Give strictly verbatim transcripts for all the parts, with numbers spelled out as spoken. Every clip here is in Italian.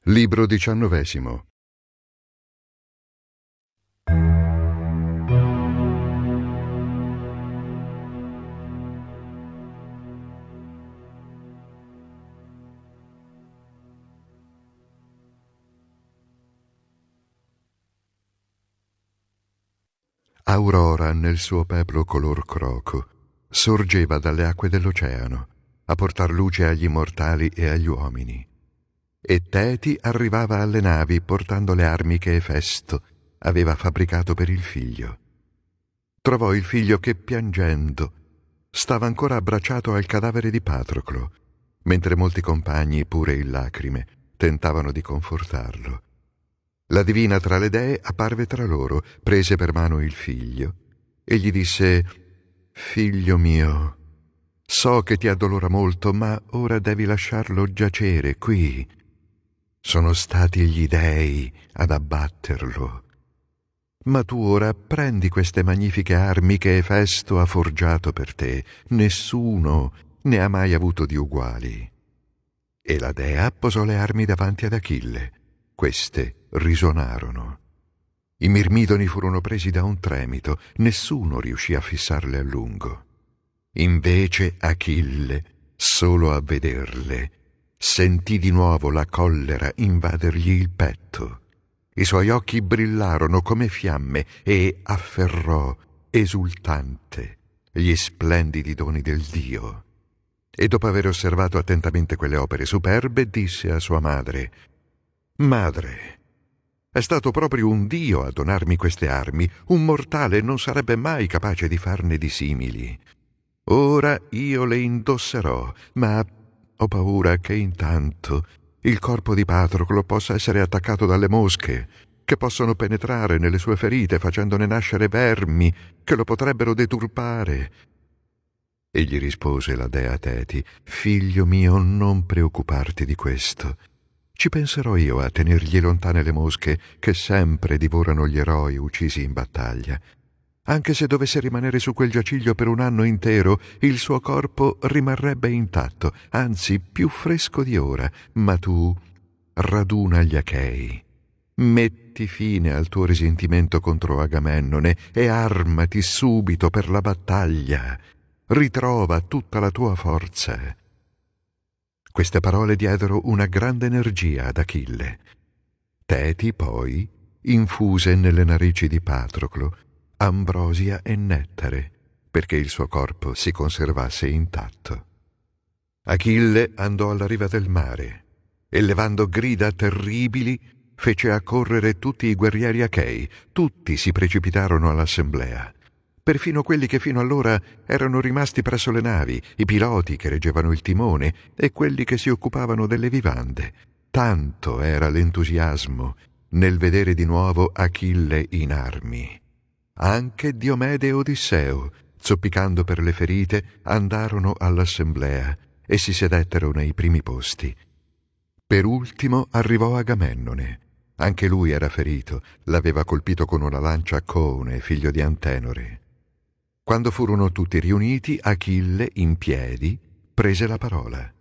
Libro diciannovesimo. Aurora, nel suo peplo color croco, sorgeva dalle acque dell'oceano a portar luce agli mortali e agli uomini. E Teti arrivava alle navi portando le armi che Efesto aveva fabbricato per il figlio. Trovò il figlio che, piangendo, stava ancora abbracciato al cadavere di Patroclo, mentre molti compagni, pure in lacrime, tentavano di confortarlo. La divina tra le dee apparve tra loro, prese per mano il figlio e gli disse: «Figlio mio, so che ti addolora molto, ma ora devi lasciarlo giacere qui. Sono stati gli dei ad abbatterlo. Ma tu ora prendi queste magnifiche armi che Efesto ha forgiato per te. Nessuno ne ha mai avuto di uguali». E la dea posò le armi davanti ad Achille. Queste risuonarono. I mirmidoni furono presi da un tremito, nessuno riuscì a fissarle a lungo. Invece Achille, solo a vederle, sentì di nuovo la collera invadergli il petto. I suoi occhi brillarono come fiamme e afferrò, esultante, gli splendidi doni del Dio. E dopo aver osservato attentamente quelle opere superbe, disse a sua madre: «Madre, è stato proprio un dio a donarmi queste armi. Un mortale non sarebbe mai capace di farne di simili. Ora io le indosserò, ma ho paura che intanto il corpo di Patroclo possa essere attaccato dalle mosche, che possono penetrare nelle sue ferite facendone nascere vermi che lo potrebbero deturpare». E gli rispose la dea Teti: «Figlio mio, non preoccuparti di questo. Ci penserò io a tenergli lontane le mosche che sempre divorano gli eroi uccisi in battaglia. Anche se dovesse rimanere su quel giaciglio per un anno intero, il suo corpo rimarrebbe intatto, anzi più fresco di ora. Ma tu raduna gli Achei, metti fine al tuo risentimento contro Agamennone e armati subito per la battaglia. Ritrova tutta la tua forza». Queste parole diedero una grande energia ad Achille. Teti poi infuse nelle narici di Patroclo ambrosia e nettare, perché il suo corpo si conservasse intatto. Achille andò alla riva del mare e, levando grida terribili, fece accorrere tutti i guerrieri achei. Tutti si precipitarono all'assemblea. Perfino quelli che fino allora erano rimasti presso le navi, i piloti che reggevano il timone e quelli che si occupavano delle vivande. Tanto era l'entusiasmo nel vedere di nuovo Achille in armi. Anche Diomede e Odisseo, zoppicando per le ferite, andarono all'assemblea e si sedettero nei primi posti. Per ultimo arrivò Agamennone. Anche lui era ferito, l'aveva colpito con una lancia Coone, figlio di Antenore. Quando furono tutti riuniti, Achille, in piedi, prese la parola.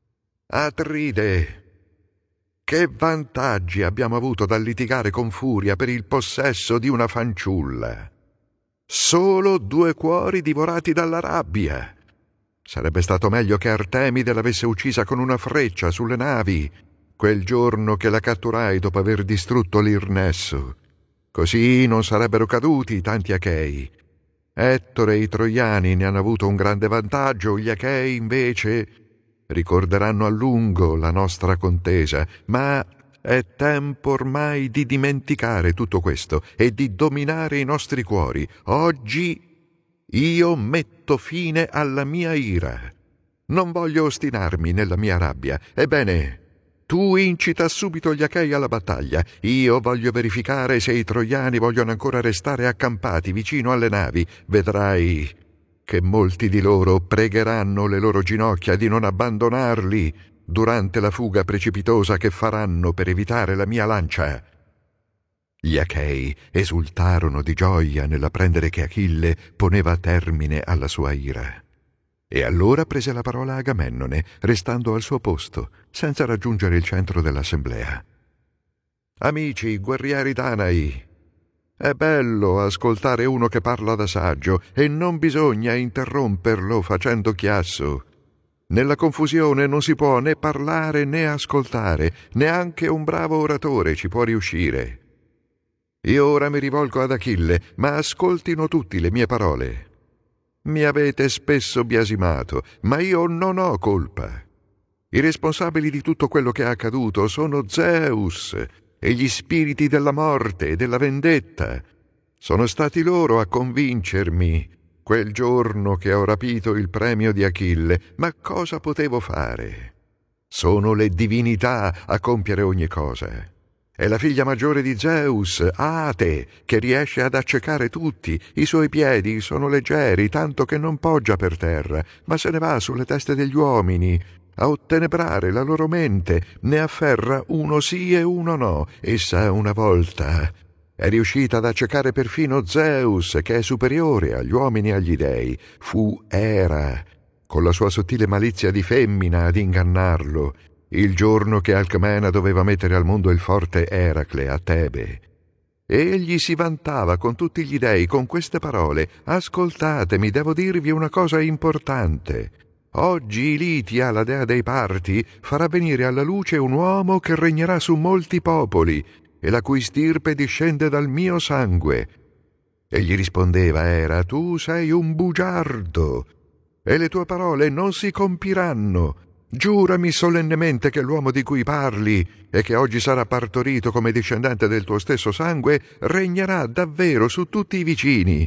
«Atride, che vantaggi abbiamo avuto dal litigare con furia per il possesso di una fanciulla? Solo due cuori divorati dalla rabbia. Sarebbe stato meglio che Artemide l'avesse uccisa con una freccia sulle navi, quel giorno che la catturai dopo aver distrutto l'Irnesso. Così non sarebbero caduti tanti Achei. Ettore e i Troiani ne hanno avuto un grande vantaggio, gli Achei invece ricorderanno a lungo la nostra contesa, ma è tempo ormai di dimenticare tutto questo e di dominare i nostri cuori. Oggi io metto fine alla mia ira. Non voglio ostinarmi nella mia rabbia. Ebbene, tu incita subito gli Achei alla battaglia. Io voglio verificare se i Troiani vogliono ancora restare accampati vicino alle navi. Vedrai che molti di loro pregheranno le loro ginocchia di non abbandonarli durante la fuga precipitosa che faranno per evitare la mia lancia». Gli Achei esultarono di gioia nell'apprendere che Achille poneva termine alla sua ira. E allora prese la parola Agamennone, restando al suo posto, senza raggiungere il centro dell'assemblea. Amici, guerrieri Danai, è bello ascoltare uno che parla da saggio e non bisogna interromperlo facendo chiasso. Nella confusione non si può né parlare né ascoltare, neanche un bravo oratore ci può riuscire. Io ora mi rivolgo ad Achille, ma ascoltino tutti le mie parole. Mi avete spesso biasimato, ma io non ho colpa. I responsabili di tutto quello che è accaduto sono Zeus e gli spiriti della morte e della vendetta. Sono stati loro a convincermi quel giorno che ho rapito il premio di Achille, ma cosa potevo fare? Sono le divinità a compiere ogni cosa. È la figlia maggiore di Zeus, Ate, che riesce ad accecare tutti. I suoi piedi sono leggeri, tanto che non poggia per terra, ma se ne va sulle teste degli uomini, a ottenebrare la loro mente, ne afferra uno sì e uno no. Essa una volta è riuscita ad accecare perfino Zeus, che è superiore agli uomini e agli dei. Fu Era, con la sua sottile malizia di femmina, ad ingannarlo, il giorno che Alcmena doveva mettere al mondo il forte Eracle a Tebe. Egli si vantava con tutti gli dei con queste parole: «Ascoltatemi, devo dirvi una cosa importante. Oggi Litia, la dea dei parti, farà venire alla luce un uomo che regnerà su molti popoli e la cui stirpe discende dal mio sangue». E gli rispondeva Era: «Tu sei un bugiardo e le tue parole non si compiranno. Giurami solennemente che l'uomo di cui parli e che oggi sarà partorito come discendente del tuo stesso sangue regnerà davvero su tutti i vicini».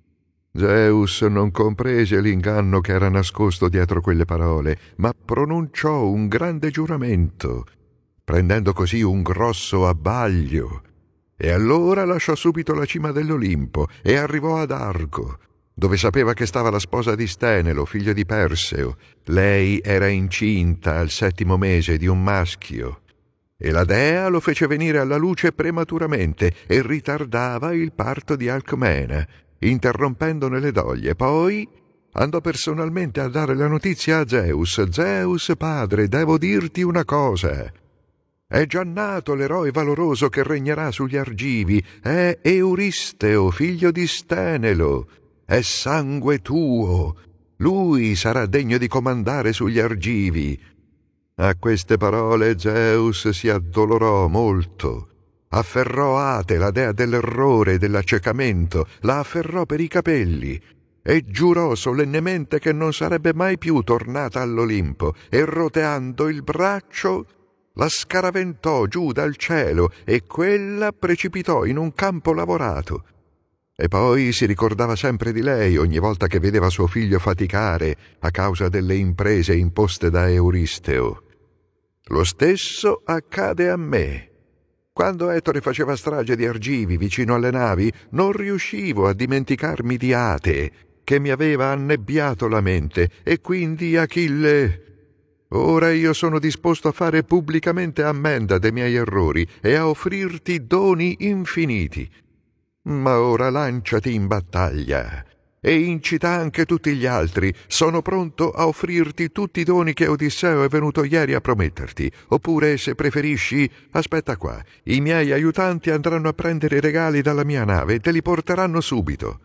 Zeus non comprese l'inganno che era nascosto dietro quelle parole, ma pronunciò un grande giuramento, prendendo così un grosso abbaglio. E allora lasciò subito la cima dell'Olimpo e arrivò ad Argo, dove sapeva che stava la sposa di Stenelo, figlio di Perseo. Lei era incinta al settimo mese di un maschio, e la dea lo fece venire alla luce prematuramente e ritardava il parto di Alcmena, interrompendone le doglie. Poi andò personalmente a dare la notizia a Zeus. «Zeus padre, devo dirti una cosa. È già nato l'eroe valoroso che regnerà sugli Argivi. È Euristeo, figlio di Stenelo. È sangue tuo. Lui sarà degno di comandare sugli Argivi». A queste parole Zeus si addolorò molto. Afferrò Ate, la dea dell'errore e dell'accecamento, la afferrò per i capelli e giurò solennemente che non sarebbe mai più tornata all'Olimpo, e roteando il braccio la scaraventò giù dal cielo e quella precipitò in un campo lavorato. E poi si ricordava sempre di lei ogni volta che vedeva suo figlio faticare a causa delle imprese imposte da Euristeo. Lo stesso accade a me. Quando Ettore faceva strage di Argivi vicino alle navi, non riuscivo a dimenticarmi di Ate, che mi aveva annebbiato la mente, e quindi Achille. Ora io sono disposto a fare pubblicamente ammenda dei miei errori e a offrirti doni infiniti. Ma ora lanciati in battaglia e incita anche tutti gli altri. Sono pronto a offrirti tutti i doni che Odisseo è venuto ieri a prometterti. Oppure, se preferisci, aspetta qua. I miei aiutanti andranno a prendere i regali dalla mia nave e te li porteranno subito.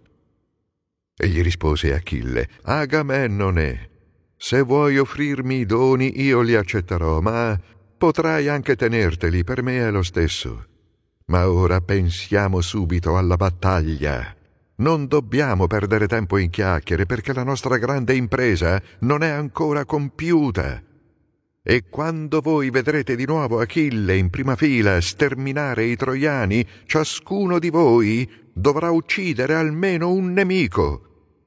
E gli rispose Achille: Agamennone, se vuoi offrirmi i doni io li accetterò, ma potrai anche tenerteli, per me è lo stesso. Ma ora pensiamo subito alla battaglia. Non dobbiamo perdere tempo in chiacchiere, perché la nostra grande impresa non è ancora compiuta. E quando voi vedrete di nuovo Achille in prima fila sterminare i troiani, ciascuno di voi dovrà uccidere almeno un nemico.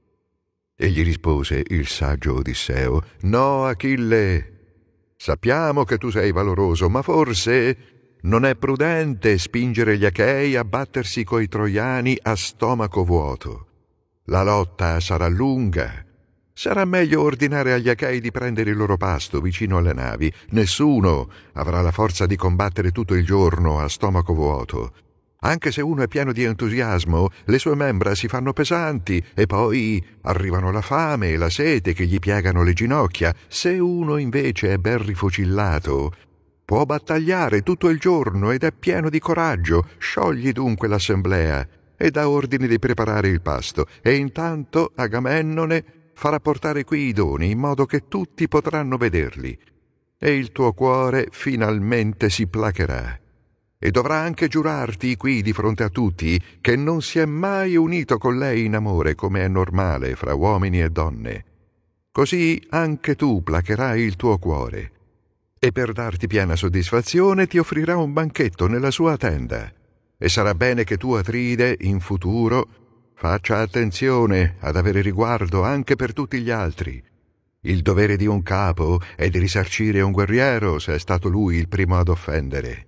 E gli rispose il saggio Odisseo: No, Achille, sappiamo che tu sei valoroso, ma forse non è prudente spingere gli Achei a battersi coi troiani a stomaco vuoto. La lotta sarà lunga. Sarà meglio ordinare agli Achei di prendere il loro pasto vicino alle navi. Nessuno avrà la forza di combattere tutto il giorno a stomaco vuoto. Anche se uno è pieno di entusiasmo, le sue membra si fanno pesanti e poi arrivano la fame e la sete che gli piegano le ginocchia. Se uno invece è ben rifocillato, Può battagliare tutto il giorno ed è pieno di coraggio. Sciogli dunque l'assemblea e dà ordine di preparare il pasto, e intanto Agamennone farà portare qui i doni, in modo che tutti potranno vederli, e il tuo cuore finalmente si placherà. E dovrà anche giurarti qui di fronte a tutti che non si è mai unito con lei in amore, come è normale fra uomini e donne. Così anche tu placherai il tuo cuore, e per darti piena soddisfazione ti offrirà un banchetto nella sua tenda. E sarà bene che tu, Atride, in futuro faccia attenzione ad avere riguardo anche per tutti gli altri. Il dovere di un capo è di risarcire un guerriero se è stato lui il primo ad offendere.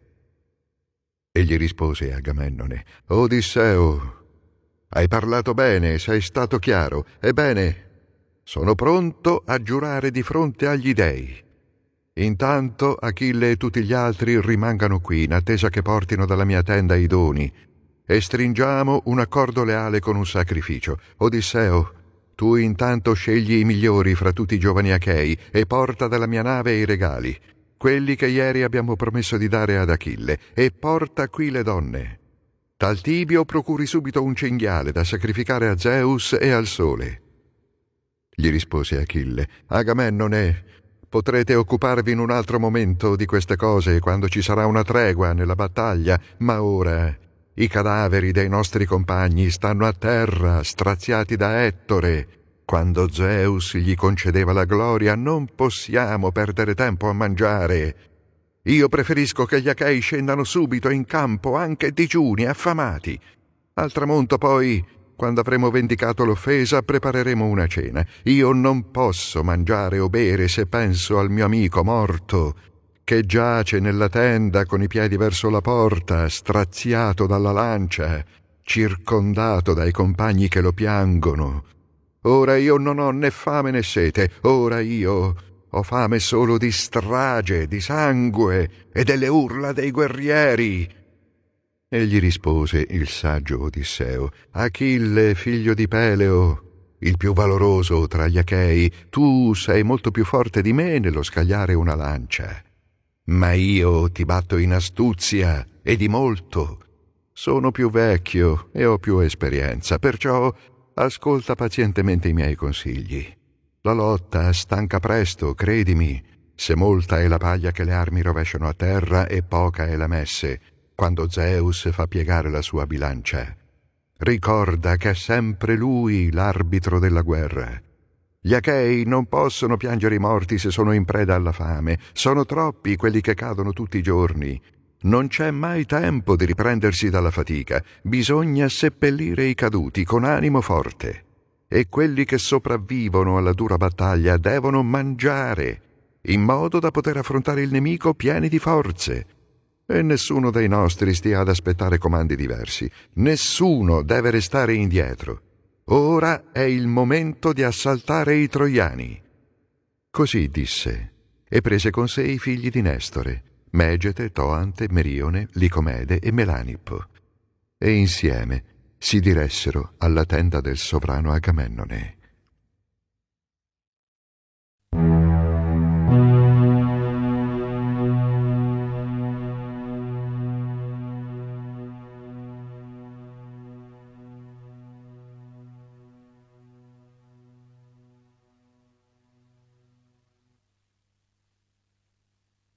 E gli rispose Agamennone: Odisseo, hai parlato bene, sei stato chiaro. Ebbene, sono pronto a giurare di fronte agli dei. Intanto Achille e tutti gli altri rimangano qui, in attesa che portino dalla mia tenda i doni, e stringiamo un accordo leale con un sacrificio. Odisseo, tu intanto scegli i migliori fra tutti i giovani Achei e porta dalla mia nave i regali, quelli che ieri abbiamo promesso di dare ad Achille, e porta qui le donne. Taltibio procuri subito un cinghiale da sacrificare a Zeus e al sole. Gli rispose Achille: Agamennone, potrete occuparvi in un altro momento di queste cose, quando ci sarà una tregua nella battaglia, ma ora i cadaveri dei nostri compagni stanno a terra, straziati da Ettore. Quando Zeus gli concedeva la gloria, non possiamo perdere tempo a mangiare. Io preferisco che gli Achei scendano subito in campo, anche digiuni, affamati. Al tramonto poi, quando avremo vendicato l'offesa, prepareremo una cena. Io non posso mangiare o bere se penso al mio amico morto, che giace nella tenda con i piedi verso la porta, straziato dalla lancia, circondato dai compagni che lo piangono. Ora io non ho né fame né sete, ora io ho fame solo di strage, di sangue e delle urla dei guerrieri. E gli rispose il saggio Odisseo: Achille, figlio di Peleo, il più valoroso tra gli Achei, tu sei molto più forte di me nello scagliare una lancia. Ma io ti batto in astuzia, e di molto. Sono più vecchio e ho più esperienza, perciò ascolta pazientemente i miei consigli. La lotta stanca presto, credimi, se molta è la paglia che le armi rovesciano a terra e poca è la messe, quando Zeus fa piegare la sua bilancia. Ricorda che è sempre lui l'arbitro della guerra. Gli Achei non possono piangere i morti se sono in preda alla fame. Sono troppi quelli che cadono tutti i giorni. Non c'è mai tempo di riprendersi dalla fatica. Bisogna seppellire i caduti con animo forte. E quelli che sopravvivono alla dura battaglia devono mangiare, in modo da poter affrontare il nemico pieni di forze. E nessuno dei nostri stia ad aspettare comandi diversi. Nessuno deve restare indietro. Ora è il momento di assaltare i troiani. Così disse, e prese con sé i figli di Nestore, Megete, Toante, Merione, Licomede e Melanippo, e insieme si diressero alla tenda del sovrano Agamennone.